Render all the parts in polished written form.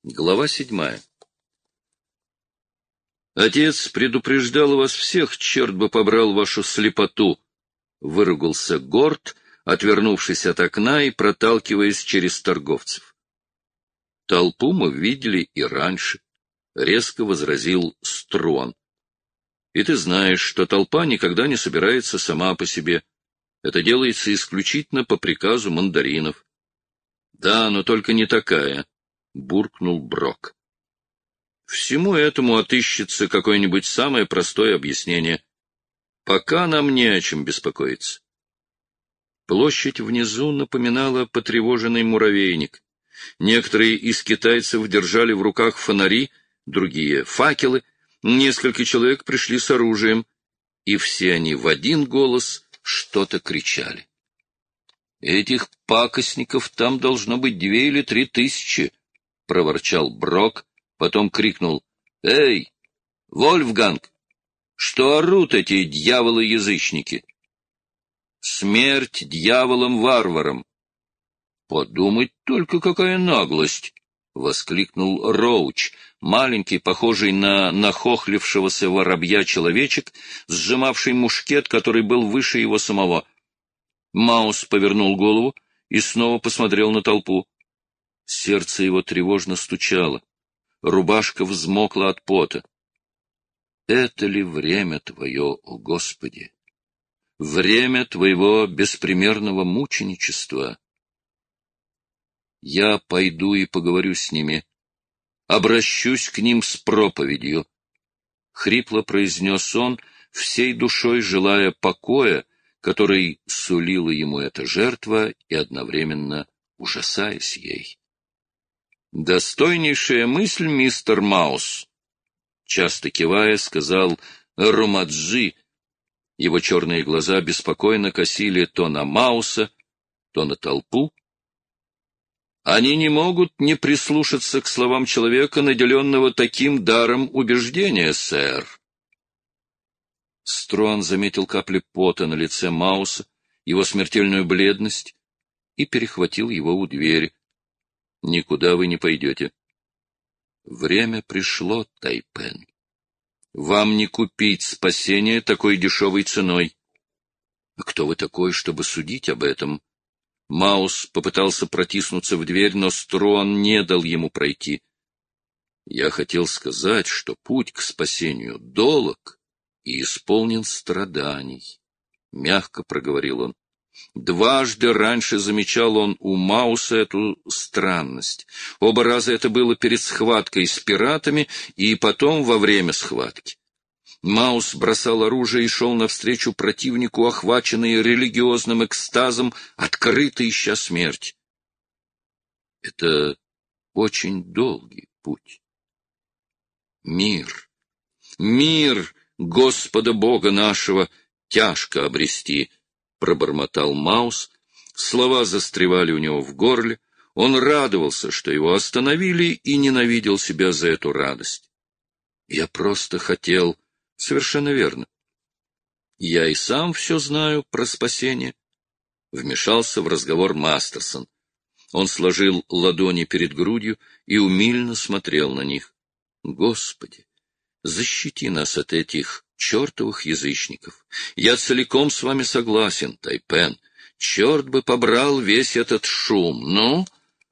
Глава 7. Отец предупреждал вас всех, черт бы побрал вашу слепоту, — выругался Горд, отвернувшись от окна и проталкиваясь через торговцев. Толпу мы видели и раньше, — резко возразил Струан. И ты знаешь, что толпа никогда не собирается сама по себе. Это делается исключительно по приказу мандаринов. Да, но только не такая, — буркнул Брок. Всему этому отыщется какое-нибудь самое простое объяснение. Пока нам не о чем беспокоиться. Площадь внизу напоминала потревоженный муравейник. Некоторые из китайцев держали в руках фонари, другие — факелы, несколько человек пришли с оружием, и все они в один голос что-то кричали. «Этих пакостников там должно быть 2 или 3 тысячи», — проворчал Брок, потом крикнул: «Эй, Вольфганг, что орут эти дьяволы-язычники? Смерть дьяволам-варварам!» «Подумать только, какая наглость!» — воскликнул Роуч, маленький, похожий на нахохлившегося воробья человечек, сжимавший мушкет, который был выше его самого. Маус повернул голову и снова посмотрел на толпу. Сердце его тревожно стучало. Рубашка взмокла от пота. «Это ли время Твое, о Господи? Время Твоего беспримерного мученичества? Я пойду и поговорю с ними, обращусь к ним с проповедью», — хрипло произнес он, всей душой желая покоя, который сулила ему эта жертва, и одновременно ужасаясь ей. «Достойнейшая мысль, мистер Маус», — часто кивая, сказал Румаджи. Его черные глаза беспокойно косили то на Мауса, то на толпу. «Они не могут не прислушаться к словам человека, наделенного таким даром убеждения, сэр». Струан заметил капли пота на лице Мауса, его смертельную бледность, и перехватил его у двери. «Никуда вы не пойдете. Время пришло, Тайпен. Вам не купить спасение такой дешевой ценой». «А кто вы такой, чтобы судить об этом?» Маус попытался протиснуться в дверь, но Струан не дал ему пройти. «Я хотел сказать, что путь к спасению долог и исполнен страданий», — мягко проговорил он. Дважды раньше замечал он у Мауса эту странность. Оба раза это было перед схваткой с пиратами и потом во время схватки. Маус бросал оружие и шел навстречу противнику, охваченный религиозным экстазом, открыто ища смерть. Это очень долгий путь. Мир Господа Бога нашего тяжко обрести, — пробормотал Маус. Слова застревали у него в горле. Он радовался, что его остановили, и ненавидел себя за эту радость. «Я просто хотел...» «Совершенно верно. Я и сам все знаю про спасение», — вмешался в разговор Мастерсон. Он сложил ладони перед грудью и умильно смотрел на них. «Господи, защити нас от этих чертовых язычников. Я целиком с вами согласен, Тайпен. Черт бы побрал весь этот шум. Ну?»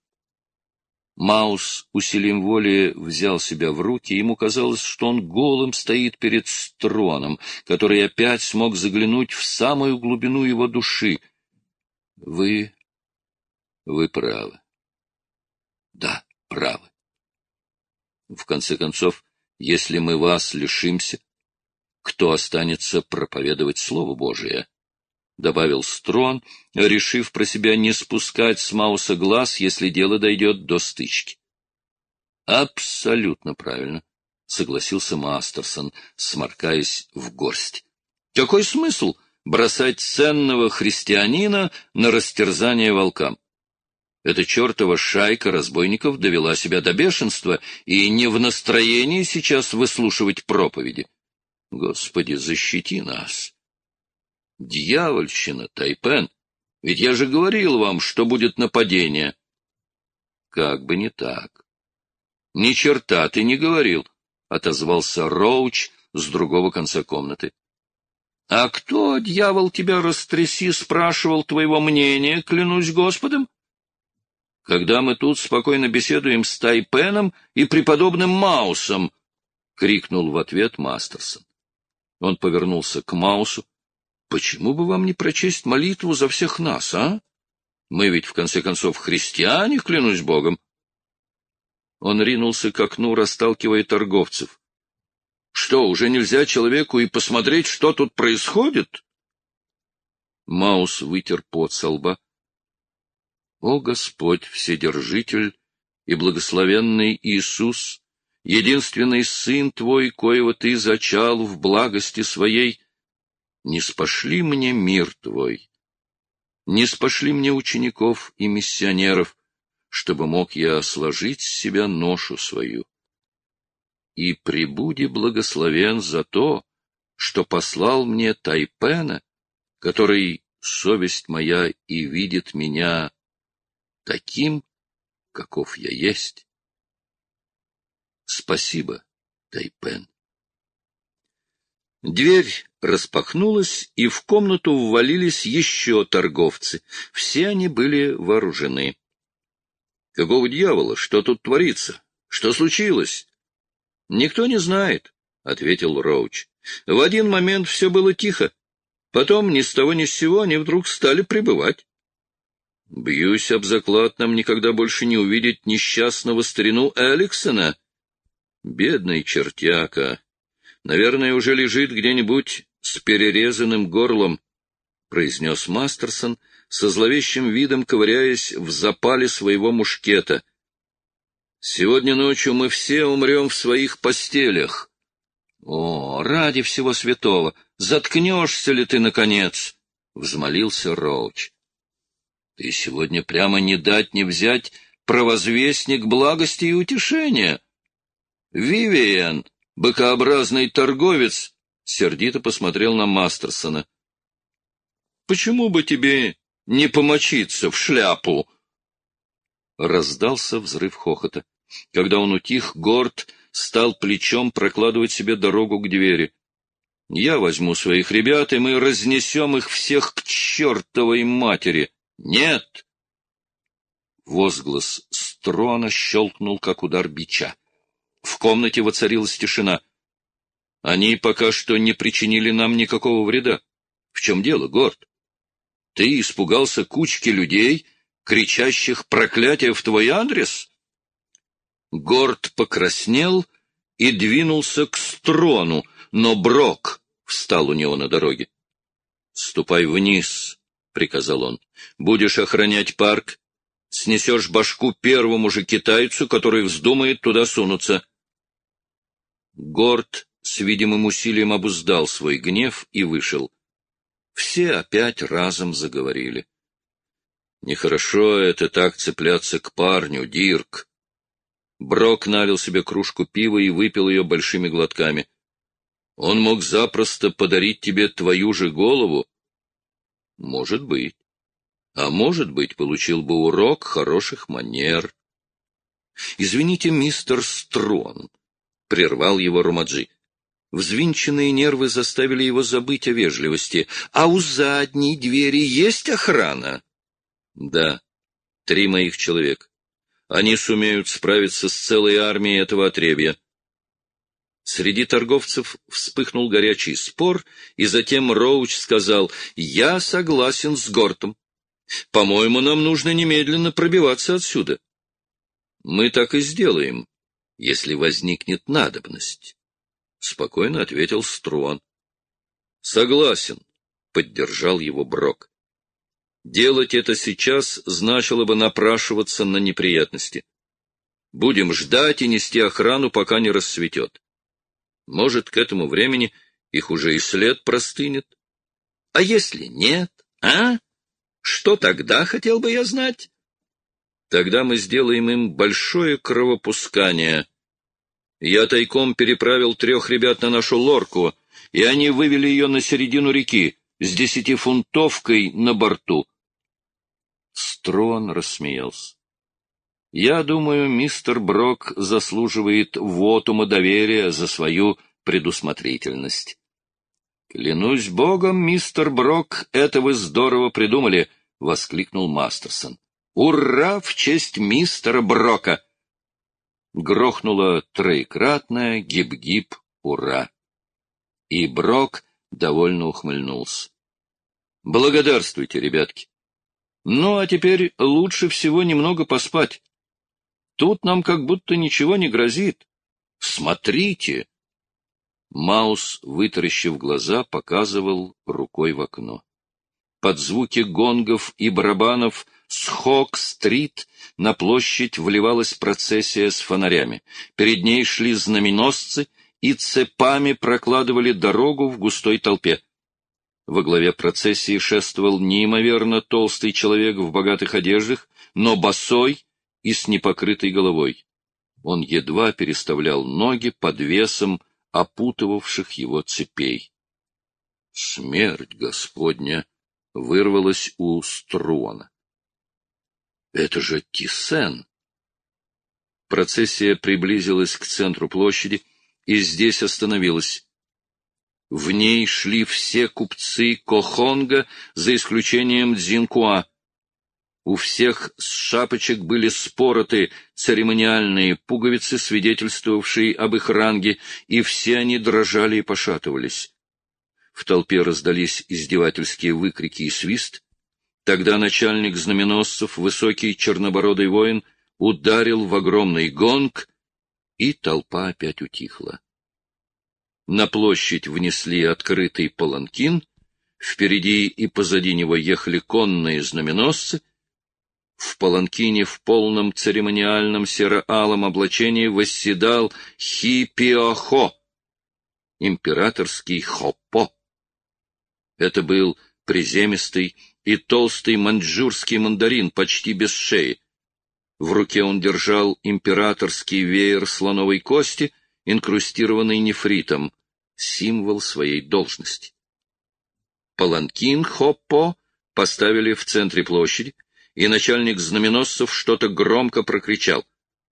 Маус усилием воли взял себя в руки, ему казалось, что он голым стоит перед Струаном, который опять смог заглянуть в самую глубину его души. Вы правы. Да, правы. В конце концов, если мы вас лишимся, кто останется проповедовать Слово Божие? — добавил Струан, решив про себя не спускать с Мауса глаз, если дело дойдет до стычки. — Абсолютно правильно, — согласился Мастерсон, сморкаясь в горсть. — Какой смысл бросать ценного христианина на растерзание волкам? Эта чертова шайка разбойников довела себя до бешенства и не в настроении сейчас выслушивать проповеди. Господи, защити нас! Дьявольщина, Тайпен! Ведь я же говорил вам, что будет нападение. Как бы не так. — Ни черта ты не говорил, — отозвался Роуч с другого конца комнаты. — А кто, дьявол, тебя растряси, спрашивал твоего мнения, клянусь Господом? Когда мы тут спокойно беседуем с Тайпеном и преподобным Маусом, — крикнул в ответ Мастерсон. Он повернулся к Маусу. — Почему бы вам не прочесть молитву за всех нас, а? Мы ведь, в конце концов, христиане, клянусь Богом. Он ринулся к окну, расталкивая торговцев. — Что, уже нельзя человеку и посмотреть, что тут происходит? Маус вытер пот со лба. — О Господь, Вседержитель и благословенный Иисус, единственный Сын Твой, коего Ты зачал в благости Своей, не спошли мне мир Твой, не спошли мне учеников и миссионеров, чтобы мог я сложить с себя ношу свою. И пребуди благословен за то, что послал мне Тайпена, который, совесть моя, и видит меня таким, каков я есть. Спасибо, Тайпен. Дверь распахнулась, и в комнату ввалились еще торговцы. Все они были вооружены. — Какого дьявола? Что тут творится? Что случилось? — Никто не знает, — ответил Роуч. В один момент все было тихо. Потом ни с того ни с сего они вдруг стали прибывать. Бьюсь об заклад, нам никогда больше не увидеть несчастного старину Эликсона. Бедный чертяка. Наверное, уже лежит где-нибудь с перерезанным горлом, — произнес Мастерсон, со зловещим видом ковыряясь в запале своего мушкета. — Сегодня ночью мы все умрем в своих постелях. — О, ради всего святого! Заткнешься ли ты, наконец? — взмолился Роуч. — Ты сегодня прямо не дать не взять провозвестник благости и утешения. Вивиан, быкообразный торговец, сердито посмотрел на Мастерсона. — Почему бы тебе не помочиться в шляпу? Раздался взрыв хохота. Когда он утих, Горд стал плечом прокладывать себе дорогу к двери. — Я возьму своих ребят, и мы разнесем их всех к чертовой матери. — Нет! Возглас Строна щелкнул, как удар бича. В комнате воцарилась тишина. — Они пока что не причинили нам никакого вреда. В чем дело, Горд? Ты испугался кучки людей, кричащих проклятия в твой адрес? Горд покраснел и двинулся к Строну, но Брок встал у него на дороге. — Ступай вниз, — приказал он. — Будешь охранять парк, снесешь башку первому же китайцу, который вздумает туда сунуться. Горд с видимым усилием обуздал свой гнев и вышел. Все опять разом заговорили. — Нехорошо это так цепляться к парню, Дирк. Брок налил себе кружку пива и выпил ее большими глотками. — Он мог запросто подарить тебе твою же голову. — Может быть. А может быть, получил бы урок хороших манер. — Извините, мистер Строн, — прервал его Румаджи. Взвинченные нервы заставили его забыть о вежливости. — А у задней двери есть охрана? — Да, 3 моих человека. Они сумеют справиться с целой армией этого отребья. Среди торговцев вспыхнул горячий спор, и затем Роуч сказал: — Я согласен с Гортом. По-моему, нам нужно немедленно пробиваться отсюда. — Мы так и сделаем, если возникнет надобность. — спокойно ответил Струан. — Согласен, — поддержал его Брок. Делать это сейчас значило бы напрашиваться на неприятности. Будем ждать и нести охрану, пока не рассветет. Может, к этому времени их уже и след простынет. А если нет, а? Что тогда, хотел бы я знать? Тогда мы сделаем им большое кровопускание. Я тайком переправил 3 ребят на нашу лорку, и они вывели ее на середину реки с 10-фунтовкой на борту. Строн рассмеялся. Я думаю, мистер Брок заслуживает вотума доверия за свою предусмотрительность. «Клянусь богом, мистер Брок, это вы здорово придумали!» — воскликнул Мастерсон. «Ура в честь мистера Брока!» Грохнуло троекратное гиб-гиб «Ура!» И Брок довольно ухмыльнулся. «Благодарствуйте, ребятки. Ну, а теперь лучше всего немного поспать. Тут нам как будто ничего не грозит. Смотрите!» Маус, вытаращив глаза, показывал рукой в окно. Под звуки гонгов и барабанов с Хок-стрит на площадь вливалась процессия с фонарями. Перед ней шли знаменосцы и цепами прокладывали дорогу в густой толпе. Во главе процессии шествовал неимоверно толстый человек в богатых одеждах, но босой и с непокрытой головой. Он едва переставлял ноги под весом опутывавших его цепей. «Смерть Господня!» — вырвалась у Струана. «Это же Тиссен!» Процессия приблизилась к центру площади и здесь остановилась. В ней шли все купцы Кохонга, за исключением Дзинкуа. У всех с шапочек были спороты церемониальные пуговицы, свидетельствовавшие об их ранге, и все они дрожали и пошатывались. В толпе раздались издевательские выкрики и свист. Тогда начальник знаменосцев, высокий чернобородый воин, ударил в огромный гонг, и толпа опять утихла. На площадь внесли открытый паланкин, впереди и позади него ехали конные знаменосцы. В паланкине в полном церемониальном серо-алом облачении восседал Хи-Пиохо, императорский Хоппо. Это был приземистый и толстый маньчжурский мандарин, почти без шеи. В руке он держал императорский веер слоновой кости, инкрустированный нефритом, символ своей должности. Паланкин Хоппо поставили в центре площади, и начальник знаменосцев что-то громко прокричал.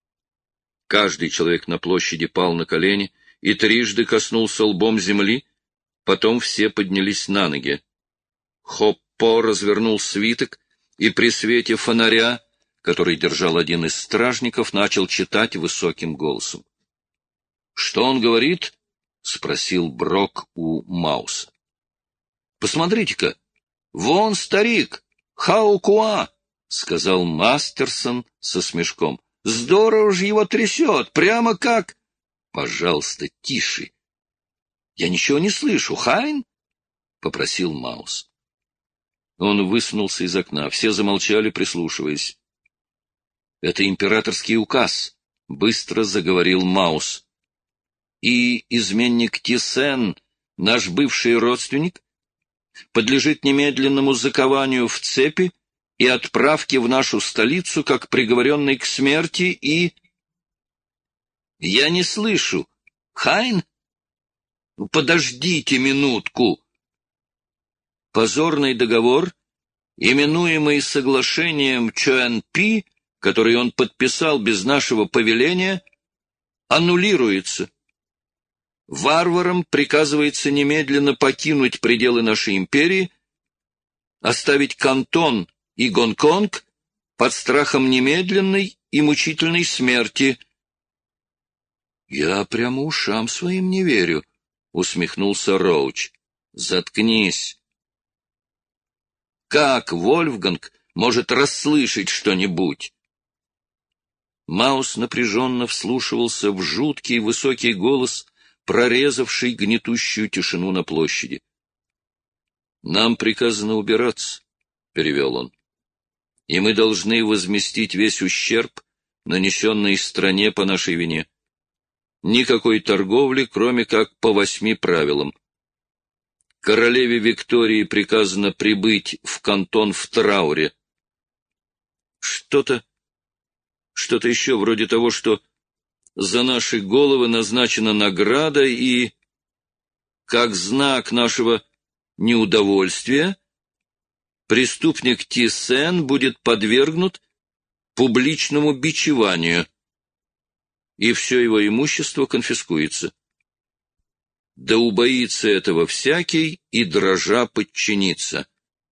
Каждый человек на площади пал на колени и трижды коснулся лбом земли, потом все поднялись на ноги. Хоппо развернул свиток и при свете фонаря, который держал один из стражников, начал читать высоким голосом. — Что он говорит? — спросил Брок у Мауса. — Посмотрите-ка, вон старик, Хаукуа! — сказал Мастерсон со смешком. — Здорово же его трясет, прямо как... — Пожалуйста, тише. — Я ничего не слышу, Хайн? — попросил Маус. Он высунулся из окна. Все замолчали, прислушиваясь. — Это императорский указ, — быстро заговорил Маус. — И изменник Тиссен, наш бывший родственник, подлежит немедленному закованию в цепи и отправке в нашу столицу, как приговоренный к смерти, и... Я не слышу. Хайн? Подождите минутку. Позорный договор, именуемый соглашением Чуэн-Пи, который он подписал без нашего повеления, аннулируется. Варварам приказывается немедленно покинуть пределы нашей империи, оставить Кантон и Гонконг под страхом немедленной и мучительной смерти. — Я прямо ушам своим не верю, — усмехнулся Роуч. — Заткнись. Как Вольфганг может расслышать что-нибудь? Маус напряженно вслушивался в жуткий высокий голос, прорезавший гнетущую тишину на площади. — Нам приказано убираться, — перевел он, — и мы должны возместить весь ущерб, нанесенный стране по нашей вине. Никакой торговли, кроме как по 8 правилам. Королеве Виктории приказано прибыть в Кантон в трауре. Что-то еще вроде того, что за наши головы назначена награда и, как знак нашего неудовольствия, преступник Тиссен будет подвергнут публичному бичеванию, и все его имущество конфискуется. Да убоится этого всякий и дрожа подчинится.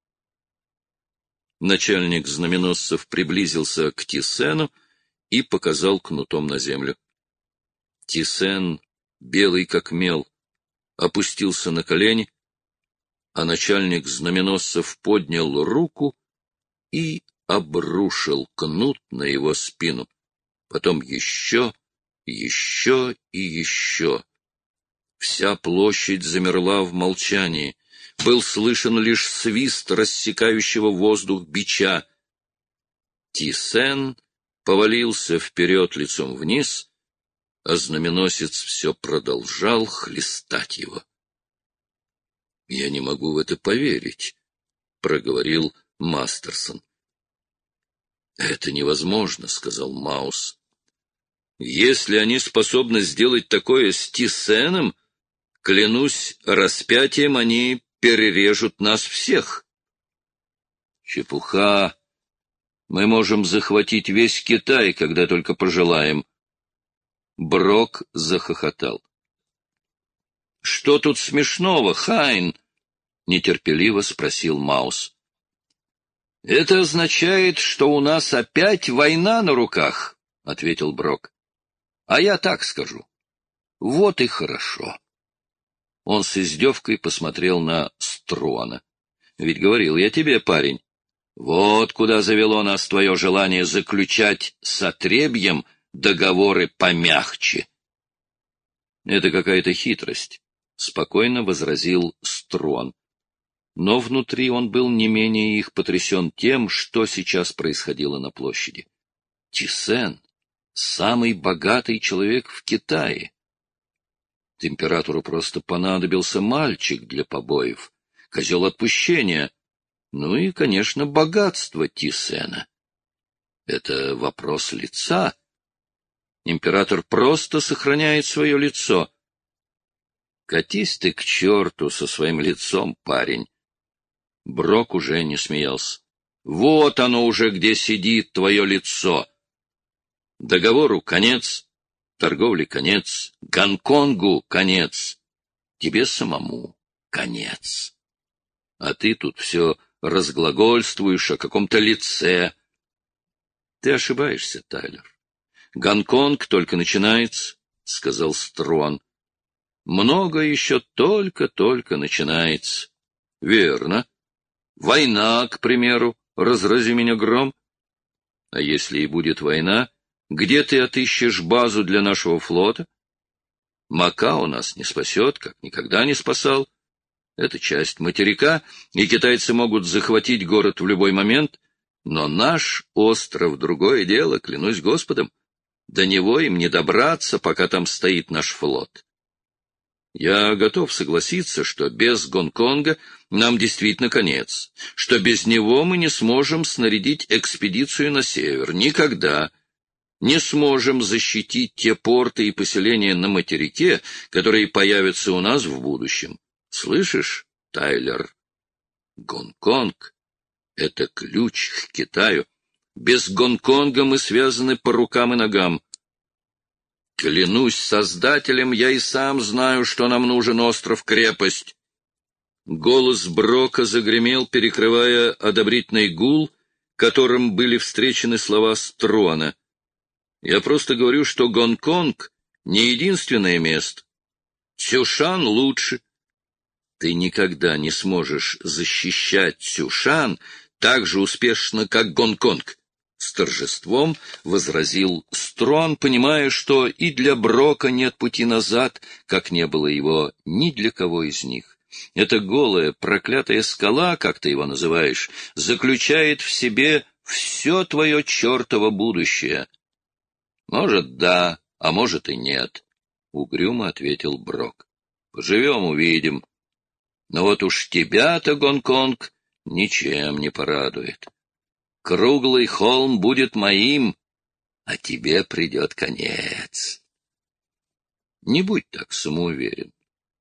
Начальник знаменосцев приблизился к Тисену и показал кнутом на землю. Тисен, белый как мел, опустился на колени, а начальник знаменосцев поднял руку и обрушил кнут на его спину. Потом еще и еще. Вся площадь замерла в молчании. Был слышен лишь свист рассекающего воздух бича. Тисен повалился вперед лицом вниз, а знаменосец все продолжал хлестать его. — Я не могу в это поверить, — проговорил Мастерсон. — Это невозможно, — сказал Маус. — Если они способны сделать такое с Тисеном, клянусь распятием, они перережут нас всех. — Чепуха! Мы можем захватить весь Китай, когда только пожелаем. Брок захохотал. — Что тут смешного, Хайн? — нетерпеливо спросил Маус. — Это означает, что у нас опять война на руках, — ответил Брок. — А я так скажу. Вот и хорошо. Он с издевкой посмотрел на Струана. — Ведь говорил я тебе, парень, вот куда завело нас твое желание заключать с отребьем договоры помягче. — Это какая-то хитрость, — спокойно возразил Струан. Но внутри он был не менее их потрясен тем, что сейчас происходило на площади. Тисен — самый богатый человек в Китае. Императору просто понадобился мальчик для побоев, козел отпущения, ну и, конечно, богатство Тисена. Это вопрос лица. Император просто сохраняет свое лицо. Катись ты к черту со своим лицом, парень. Брок уже не смеялся. Вот оно уже где сидит твое лицо. Договору конец, торговле конец, Гонконгу конец, тебе самому конец. А ты тут все разглагольствуешь о каком-то лице. Ты ошибаешься, Тайлер. Гонконг только начинается, — сказал Струан. Много еще только-только начинается. Верно. Война, к примеру, разрази меня гром. А если и будет война, где ты отыщешь базу для нашего флота? Макао нас не спасет, как никогда не спасал. Это часть материка, и китайцы могут захватить город в любой момент, но наш остров — другое дело, клянусь Господом. До него им не добраться, пока там стоит наш флот. Я готов согласиться, что без Гонконга нам действительно конец, что без него мы не сможем снарядить экспедицию на север. Никогда не сможем защитить те порты и поселения на материке, которые появятся у нас в будущем. Слышишь, Тайлер? Гонконг — это ключ к Китаю. Без Гонконга мы связаны по рукам и ногам. Клянусь Создателем, я и сам знаю, что нам нужен остров-крепость. Голос Брока загремел, перекрывая одобрительный гул, которым были встречены слова Струана. Я просто говорю, что Гонконг — не единственное место. Цюшан лучше. Ты никогда не сможешь защищать Цюшан так же успешно, как Гонконг. С торжеством возразил Струан, понимая, что и для Брока нет пути назад, как не было его ни для кого из них. Эта голая, проклятая скала, как ты его называешь, заключает в себе все твое чертово будущее. Может, да, а может и нет, — угрюмо ответил Брок. Поживем — увидим. Но вот уж тебя-то, Гонконг, ничем не порадует. Круглый холм будет моим, а тебе придет конец. Не будь так самоуверен.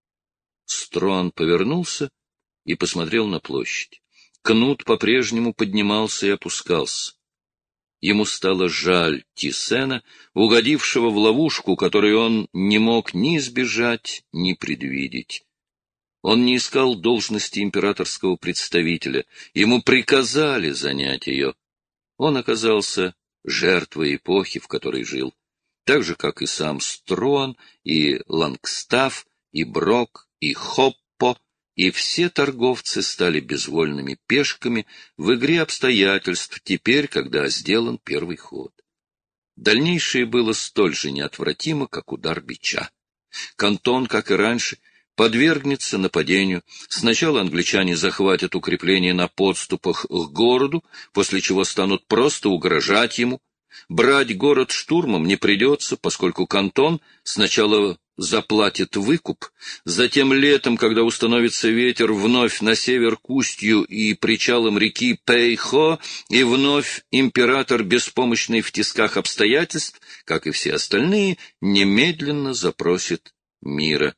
Струан повернулся и посмотрел на площадь. Кнут по-прежнему поднимался и опускался. Ему стало жаль Тисена, угодившего в ловушку, которую он не мог ни избежать, ни предвидеть. Он не искал должности императорского представителя, ему приказали занять ее. Он оказался жертвой эпохи, в которой жил, так же, как и сам Струан, и Лангстаф, и Брок, и Хоппо, и все торговцы стали безвольными пешками в игре обстоятельств теперь, когда сделан первый ход. Дальнейшее было столь же неотвратимо, как удар бича. Кантон, как и раньше, подвергнется нападению. Сначала англичане захватят укрепления на подступах к городу, после чего станут просто угрожать ему. Брать город штурмом не придется, поскольку Кантон сначала заплатит выкуп, затем летом, когда установится ветер, вновь на север к устью и причалам реки Пэйхо, и вновь император, беспомощный в тисках обстоятельств, как и все остальные, немедленно запросит мира.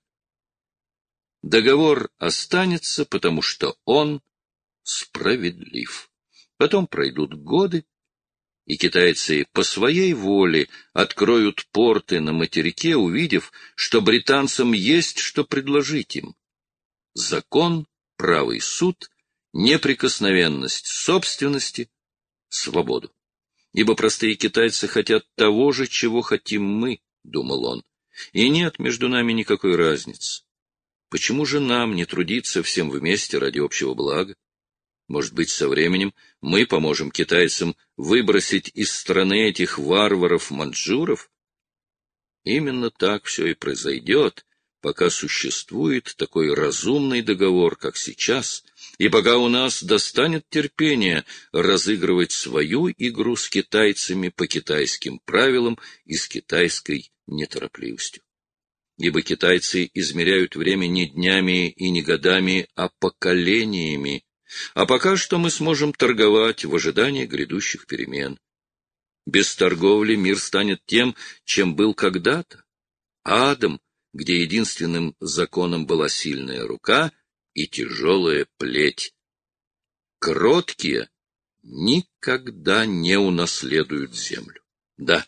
Договор останется, потому что он справедлив. Потом пройдут годы, и китайцы по своей воле откроют порты на материке, увидев, что британцам есть что предложить им. Закон, правый суд, неприкосновенность собственности, свободу. Ибо простые китайцы хотят того же, чего хотим мы, — думал он, — и нет между нами никакой разницы. Почему же нам не трудиться всем вместе ради общего блага? Может быть, со временем мы поможем китайцам выбросить из страны этих варваров-маньчжуров? Именно так все и произойдет, пока существует такой разумный договор, как сейчас, и пока у нас достанет терпения разыгрывать свою игру с китайцами по китайским правилам и с китайской неторопливостью. Ибо китайцы измеряют время не днями и не годами, а поколениями, а пока что мы сможем торговать в ожидании грядущих перемен. Без торговли мир станет тем, чем был когда-то — адом, где единственным законом была сильная рука и тяжелая плеть. Кроткие никогда не унаследуют землю. Да.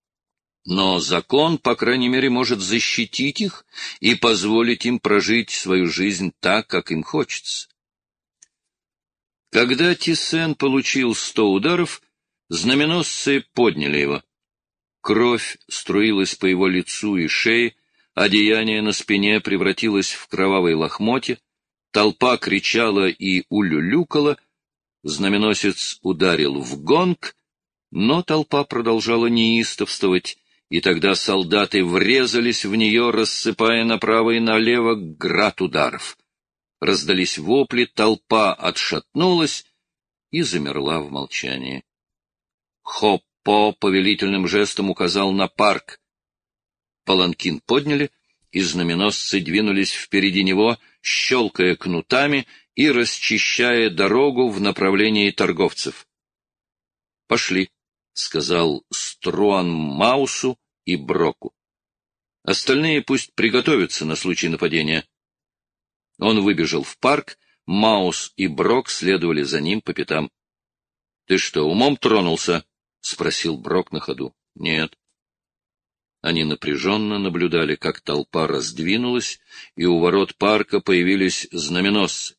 Но закон, по крайней мере, может защитить их и позволить им прожить свою жизнь так, как им хочется. Когда Тисен получил 100 ударов, знаменосцы подняли его. Кровь струилась по его лицу и шее, одеяние на спине превратилось в кровавые лохмотья, толпа кричала и улюлюкала, знаменосец ударил в гонг, но толпа продолжала неистовствовать, и тогда солдаты врезались в нее, рассыпая направо и налево град ударов. Раздались вопли, толпа отшатнулась и замерла в молчании. Хоппо повелительным жестом указал на парк. Паланкин подняли, и знаменосцы двинулись впереди него, щелкая кнутами и расчищая дорогу в направлении торговцев. — Пошли, — сказал Струан Маусу и Броку. — Остальные пусть приготовятся на случай нападения. Он выбежал в парк, Маус и Брок следовали за ним по пятам. — Ты что, умом тронулся? — спросил Брок на ходу. — Нет. Они напряженно наблюдали, как толпа раздвинулась, и у ворот парка появились знаменосцы.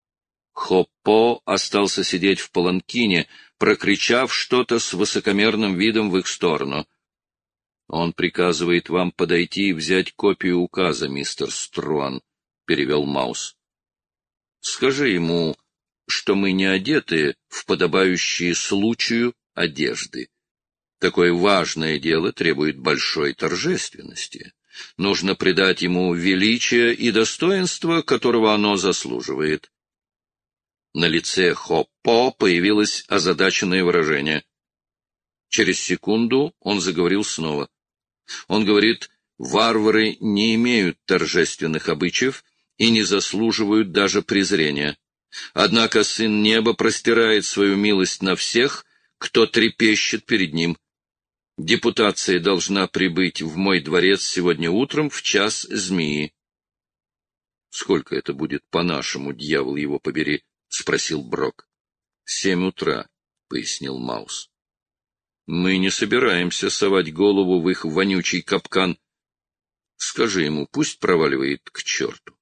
Хоппо остался сидеть в паланкине, прокричав что-то с высокомерным видом в их сторону. — Он приказывает вам подойти и взять копию указа, мистер Струан, — перевел Маус. — Скажи ему, что мы не одеты в подобающие случаю одежды. Такое важное дело требует большой торжественности. Нужно придать ему величие и достоинство, которого оно заслуживает. На лице Хоппо появилось озадаченное выражение. Через секунду он заговорил снова. Он говорит, варвары не имеют торжественных обычаев и не заслуживают даже презрения. Однако Сын Неба простирает свою милость на всех, кто трепещет перед ним. Депутация должна прибыть в мой дворец сегодня утром в час змеи. — Сколько это будет по-нашему, дьявол его побери? — спросил Брок. — 7 утра, — пояснил Маус. Мы не собираемся совать голову в их вонючий капкан. Скажи ему, пусть проваливает к черту.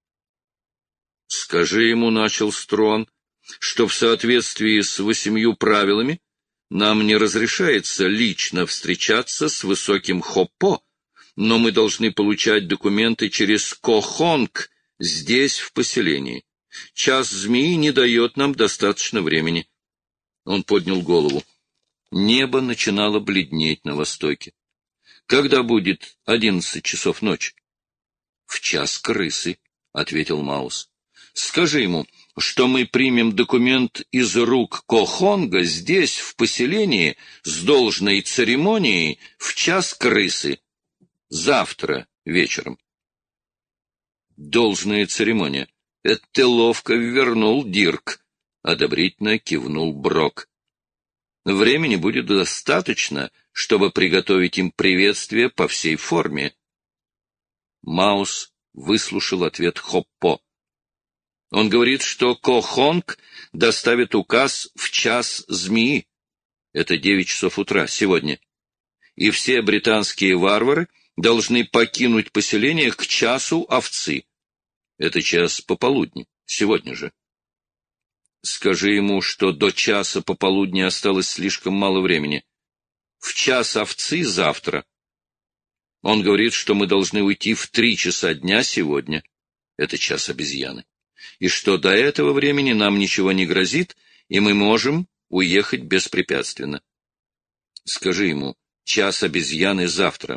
Скажи ему, — начал Струан, — что в соответствии с 8 правилами нам не разрешается лично встречаться с высоким Хоппо, но мы должны получать документы через Кохонг здесь, в поселении. Час змеи не дает нам достаточно времени. Он поднял голову. Небо начинало бледнеть на востоке. Когда будет 11 часов ночи? — В час крысы, — ответил Маус. — Скажи ему, что мы примем документ из рук Кохонга здесь, в поселении, с должной церемонией в час крысы. Завтра вечером. Должная церемония. Это ты ловко вернул, Дирк, — одобрительно кивнул Брок. Времени будет достаточно, чтобы приготовить им приветствие по всей форме. Маус выслушал ответ Хоппо. Он говорит, что Кохонг доставит указ в час змеи. Это 9 часов утра, сегодня. И все британские варвары должны покинуть поселение к часу овцы. Это час пополудни, сегодня же. Скажи ему, что до часа пополудни осталось слишком мало времени. В час овцы завтра. Он говорит, что мы должны уйти в 3 часа дня сегодня. Это час обезьяны. И что до этого времени нам ничего не грозит, и мы можем уехать беспрепятственно. Скажи ему, час обезьяны завтра.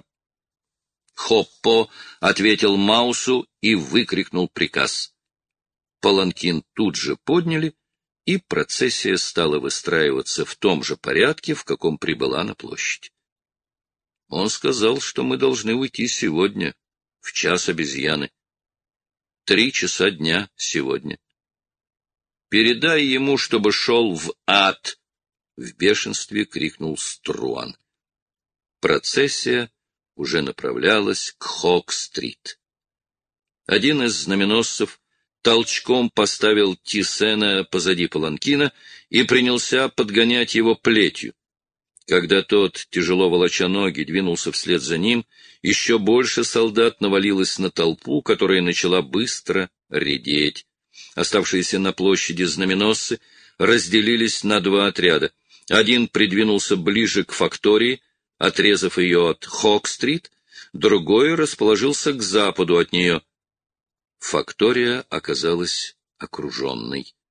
Хоппо ответил Маусу и выкрикнул приказ. Паланкин тут же подняли, и процессия стала выстраиваться в том же порядке, в каком прибыла на площадь. Он сказал, что мы должны уйти сегодня, в час обезьяны. 3 часа дня сегодня. Передай ему, чтобы шел в ад, — в бешенстве крикнул Струан. Процессия уже направлялась к Хок-стрит. Один из знаменосцев толчком поставил Тисена позади паланкина и принялся подгонять его плетью. Когда тот, тяжело волоча ноги, двинулся вслед за ним, еще больше солдат навалилось на толпу, которая начала быстро редеть. Оставшиеся на площади знаменосцы разделились на 2 отряда. Один придвинулся ближе к фактории, отрезав ее от Хок-стрит, другой расположился к западу от нее. Фактория оказалась окруженной.